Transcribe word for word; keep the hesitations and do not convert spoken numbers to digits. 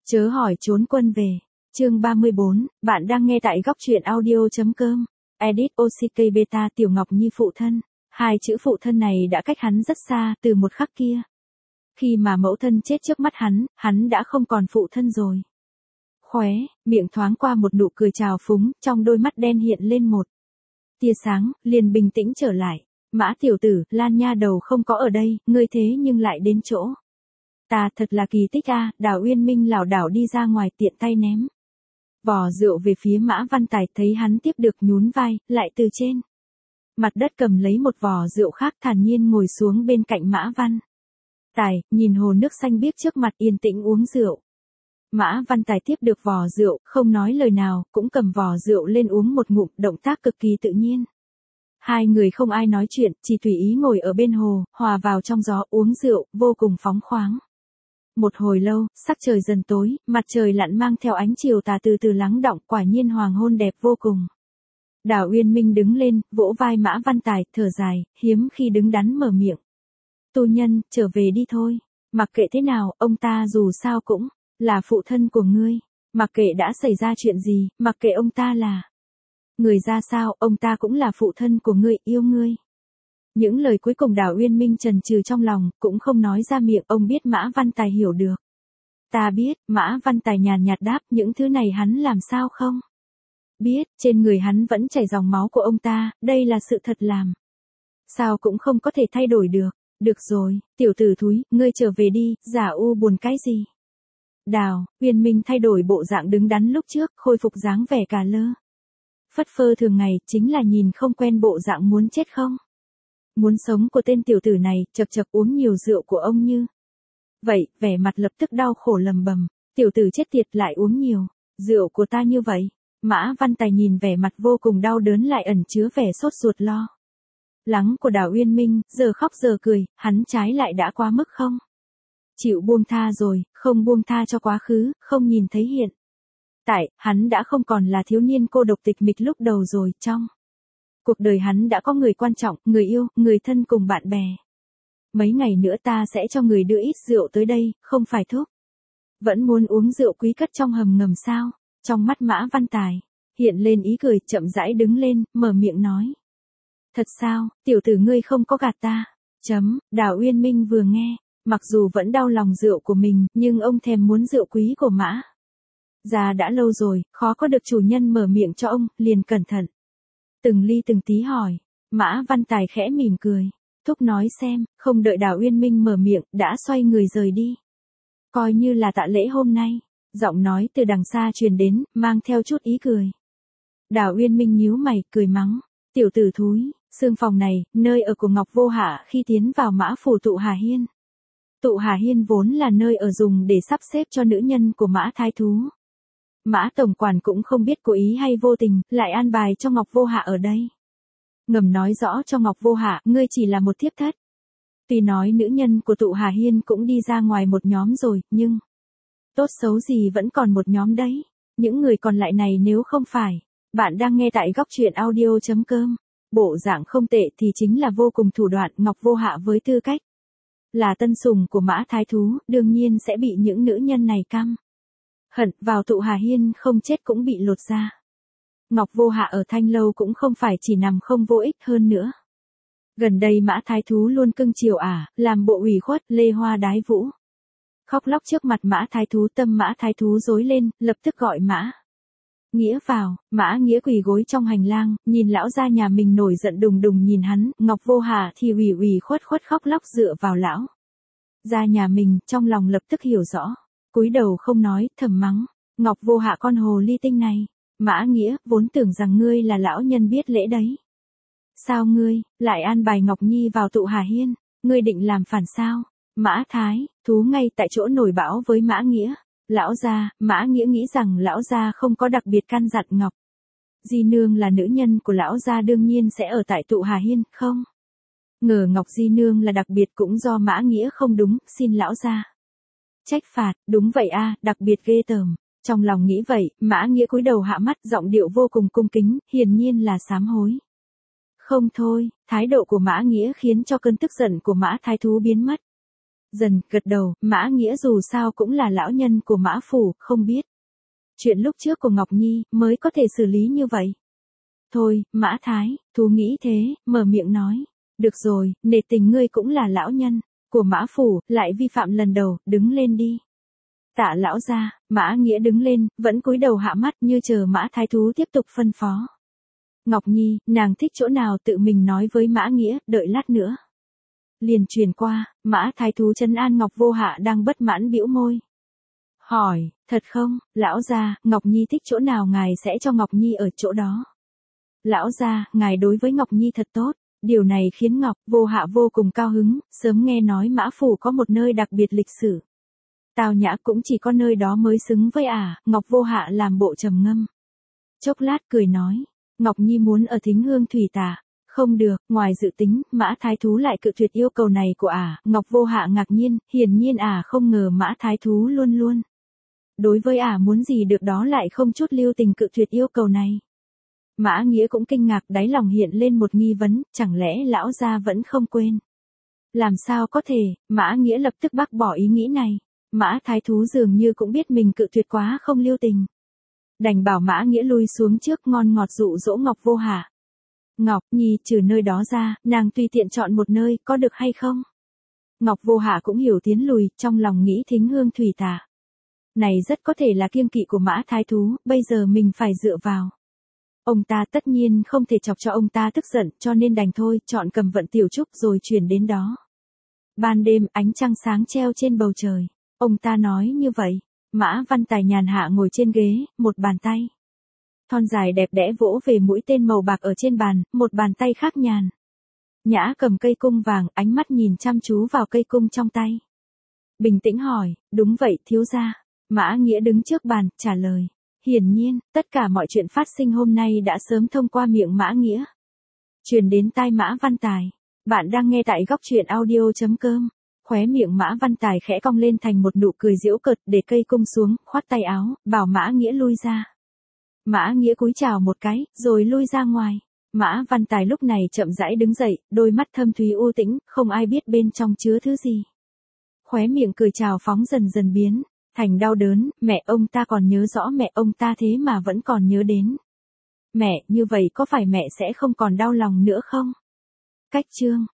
Chớ hỏi trốn quân về. Chương ba mươi bốn, bạn đang nghe tại góc truyện audio.com. Edit ô xê ca Beta Tiểu Ngọc Nhi phụ thân. Hai chữ phụ thân này đã cách hắn rất xa từ một khắc kia. Khi mà mẫu thân chết trước mắt hắn, hắn đã không còn phụ thân rồi. Khóe, miệng thoáng qua một nụ cười trào phúng, trong đôi mắt đen hiện lên một tia sáng, liền bình tĩnh trở lại. Mã tiểu tử, Lan nha đầu không có ở đây, ngươi thế nhưng lại đến chỗ. Ta thật là kỳ tích a. Đào Uyên Minh lảo đảo đi ra ngoài tiện tay ném vò rượu về phía Mã Văn Tài, thấy hắn tiếp được nhún vai, lại từ trên mặt đất cầm lấy một vò rượu khác thản nhiên ngồi xuống bên cạnh Mã Văn Tài, nhìn hồ nước xanh biếc trước mặt yên tĩnh uống rượu. Mã Văn Tài tiếp được vò rượu, không nói lời nào, cũng cầm vò rượu lên uống một ngụm, động tác cực kỳ tự nhiên. Hai người không ai nói chuyện, chỉ tùy ý ngồi ở bên hồ, hòa vào trong gió uống rượu, vô cùng phóng khoáng. Một hồi lâu, sắc trời dần tối, mặt trời lặn mang theo ánh chiều tà từ từ lắng đọng, quả nhiên hoàng hôn đẹp vô cùng. Đào Uyên Minh đứng lên, vỗ vai Mã Văn Tài, thở dài, hiếm khi đứng đắn mở miệng. Tu nhân, trở về đi thôi. Mặc kệ thế nào, ông ta dù sao cũng là phụ thân của ngươi. Mặc kệ đã xảy ra chuyện gì, mặc kệ ông ta là người ra sao, ông ta cũng là phụ thân của ngươi, yêu ngươi. Những lời cuối cùng Đào Uyên Minh trần trừ trong lòng, cũng không nói ra miệng, ông biết Mã Văn Tài hiểu được. Ta biết, Mã Văn Tài nhàn nhạt đáp, những thứ này hắn làm sao không? Biết, trên người hắn vẫn chảy dòng máu của ông ta, đây là sự thật làm. Sao cũng không có thể thay đổi được. Được rồi, tiểu tử thúi, ngươi trở về đi, giả u buồn cái gì? Đào Uyên Minh thay đổi bộ dạng đứng đắn lúc trước, khôi phục dáng vẻ cà lơ phất phơ thường ngày, chính là nhìn không quen bộ dạng muốn chết không? Muốn sống của tên tiểu tử này, chậc chậc uống nhiều rượu của ông như. Vậy, vẻ mặt lập tức đau khổ lầm bầm, tiểu tử chết tiệt lại uống nhiều, rượu của ta như vậy. Mã Văn Tài nhìn vẻ mặt vô cùng đau đớn lại ẩn chứa vẻ sốt ruột lo lắng của Đào Uyên Minh, giờ khóc giờ cười, hắn trái lại đã quá mức không? Chịu buông tha rồi, không buông tha cho quá khứ, không nhìn thấy hiện tại, hắn đã không còn là thiếu niên cô độc tịch mịch lúc đầu rồi, trong cuộc đời hắn đã có người quan trọng, người yêu, người thân cùng bạn bè. Mấy ngày nữa ta sẽ cho người đưa ít rượu tới đây, không phải thuốc. Vẫn muốn uống rượu quý cất trong hầm ngầm sao? Trong mắt Mã Văn Tài hiện lên ý cười, chậm rãi đứng lên, mở miệng nói. Thật sao, tiểu tử ngươi không có gạt ta. Chấm, Đào Uyên Minh vừa nghe, mặc dù vẫn đau lòng rượu của mình, nhưng ông thèm muốn rượu quý của Mã Gia đã lâu rồi, khó có được chủ nhân mở miệng cho ông, liền cẩn thận. Từng ly từng tí hỏi, Mã Văn Tài khẽ mỉm cười, thúc nói xem, không đợi Đào Uyên Minh mở miệng, đã xoay người rời đi. Coi như là tạ lễ hôm nay, giọng nói từ đằng xa truyền đến, mang theo chút ý cười. Đào Uyên Minh nhíu mày, cười mắng, tiểu tử thúi, xương phòng này, nơi ở của Ngọc Vô Hạ khi tiến vào Mã phủ Tụ Hà Hiên. Tụ Hà Hiên vốn là nơi ở dùng để sắp xếp cho nữ nhân của Mã Thái Thú. Mã Tổng Quản cũng không biết cố ý hay vô tình, lại an bài cho Ngọc Vô Hạ ở đây. Ngầm nói rõ cho Ngọc Vô Hạ, ngươi chỉ là một thiếp thất. Tuy nói nữ nhân của Tụ Hà Hiên cũng đi ra ngoài một nhóm rồi, nhưng tốt xấu gì vẫn còn một nhóm đấy. Những người còn lại này nếu không phải, bạn đang nghe tại góc truyện audio.com. Bộ dạng không tệ thì chính là vô cùng thủ đoạn. Ngọc Vô Hạ với tư cách là tân sủng của Mã Thái Thú, đương nhiên sẽ bị những nữ nhân này căm hận, vào Tụ Hà Hiên không chết cũng bị lột da. Ngọc Vô Hạ ở Thanh Lâu cũng không phải chỉ nằm không vô ích, hơn nữa. Gần đây Mã Thái Thú luôn cưng chiều ả, làm bộ ủy khuất, lê hoa đái vũ. Khóc lóc trước mặt Mã Thái Thú, tâm Mã Thái Thú rối lên, lập tức gọi Mã Nghĩa vào. Mã Nghĩa quỳ gối trong hành lang, nhìn lão gia nhà mình nổi giận đùng đùng nhìn hắn, Ngọc Vô Hạ thì ủy ủy khuất khuất khóc lóc dựa vào lão gia nhà mình, trong lòng lập tức hiểu rõ. Cúi đầu không nói, thầm mắng, Ngọc Vô Hạ con hồ ly tinh này. Mã Nghĩa, vốn tưởng rằng ngươi là lão nhân biết lễ đấy. Sao ngươi, lại an bài Ngọc Nhi vào Tụ Hà Hiên, ngươi định làm phản sao? Mã Thái Thú ngay tại chỗ nổi bão với Mã Nghĩa. Lão gia, Mã Nghĩa nghĩ rằng lão gia không có đặc biệt căn dặn Ngọc Di Nương là nữ nhân của lão gia đương nhiên sẽ ở tại Tụ Hà Hiên, không ngờ Ngọc Di Nương là đặc biệt, cũng do Mã Nghĩa không đúng, xin lão gia trách phạt. Đúng vậy a, đặc biệt ghê tởm. Trong lòng nghĩ vậy, Mã Nghĩa cúi đầu hạ mắt, giọng điệu vô cùng cung kính, hiển nhiên là sám hối. Không thôi, thái độ của Mã Nghĩa khiến cho cơn tức giận của Mã Thái Thú biến mất. Dần gật đầu, Mã Nghĩa dù sao cũng là lão nhân của Mã Phủ, không biết. Chuyện lúc trước của Ngọc Nhi, mới có thể xử lý như vậy. Thôi, Mã Thái, Thú nghĩ thế, mở miệng nói. Được rồi, nể tình ngươi cũng là lão nhân của Mã Phủ, lại vi phạm lần đầu, đứng lên đi. Tạ lão gia. Mã Nghĩa đứng lên, vẫn cúi đầu hạ mắt như chờ Mã Thái Thú tiếp tục phân phó. Ngọc Nhi, nàng thích chỗ nào tự mình nói với Mã Nghĩa, đợi lát nữa. Liền truyền qua, Mã Thái Thú trấn an Ngọc Vô Hạ đang bất mãn bĩu môi. Hỏi, thật không, lão gia, Ngọc Nhi thích chỗ nào ngài sẽ cho Ngọc Nhi ở chỗ đó. Lão gia, ngài đối với Ngọc Nhi thật tốt, điều này khiến Ngọc Vô Hạ vô cùng cao hứng, sớm nghe nói Mã Phủ có một nơi đặc biệt lịch sử. Tào Nhã cũng chỉ có nơi đó mới xứng với ả, à, Ngọc Vô Hạ làm bộ trầm ngâm. Chốc lát cười nói, Ngọc Nhi muốn ở Thính Hương Thủy Tà. Không được, ngoài dự tính, Mã Thái Thú lại cự tuyệt yêu cầu này của ả, à. Ngọc Vô Hạ ngạc nhiên, hiển nhiên ả à không ngờ Mã Thái Thú luôn luôn. Đối với ả à muốn gì được đó lại không chút lưu tình cự tuyệt yêu cầu này. Mã Nghĩa cũng kinh ngạc, đáy lòng hiện lên một nghi vấn, chẳng lẽ lão gia vẫn không quên. Làm sao có thể, Mã Nghĩa lập tức bác bỏ ý nghĩ này. Mã Thái Thú dường như cũng biết mình cự tuyệt quá không lưu tình. Đành bảo Mã Nghĩa lui xuống trước ngon ngọt dụ dỗ Ngọc Vô Hạ. Ngọc Nhi trừ nơi đó ra, nàng tùy tiện chọn một nơi, có được hay không? Ngọc Vô Hạ cũng hiểu tiến lùi, trong lòng nghĩ Thính Hương Thủy Tà. Này rất có thể là kiêng kỵ của Mã Thái Thú, bây giờ mình phải dựa vào. Ông ta tất nhiên không thể chọc cho ông ta tức giận, cho nên đành thôi, chọn Cầm Vận Tiểu Trúc rồi chuyển đến đó. Ban đêm, ánh trăng sáng treo trên bầu trời. Ông ta nói như vậy. Mã Văn Tài nhàn hạ ngồi trên ghế, một bàn tay thon dài đẹp đẽ vỗ về mũi tên màu bạc ở trên bàn, một bàn tay khác nhàn nhã cầm cây cung vàng, ánh mắt nhìn chăm chú vào cây cung trong tay. Bình tĩnh hỏi, đúng vậy thiếu gia. Mã Nghĩa đứng trước bàn, trả lời. Hiển nhiên, tất cả mọi chuyện phát sinh hôm nay đã sớm thông qua miệng Mã Nghĩa. Truyền đến tai Mã Văn Tài. Bạn đang nghe tại góc truyện audio.com. Khóe miệng Mã Văn Tài khẽ cong lên thành một nụ cười giễu cợt, để cây cung xuống, khoát tay áo, bảo Mã Nghĩa lui ra. Mã Nghĩa cúi chào một cái, rồi lui ra ngoài. Mã Văn Tài lúc này chậm rãi đứng dậy, đôi mắt thâm thúy u tĩnh, không ai biết bên trong chứa thứ gì. Khóe miệng cười chào phóng dần dần biến thành đau đớn, mẹ ông ta còn nhớ rõ mẹ ông ta thế mà vẫn còn nhớ đến. Mẹ, như vậy có phải mẹ sẽ không còn đau lòng nữa không? Cách chương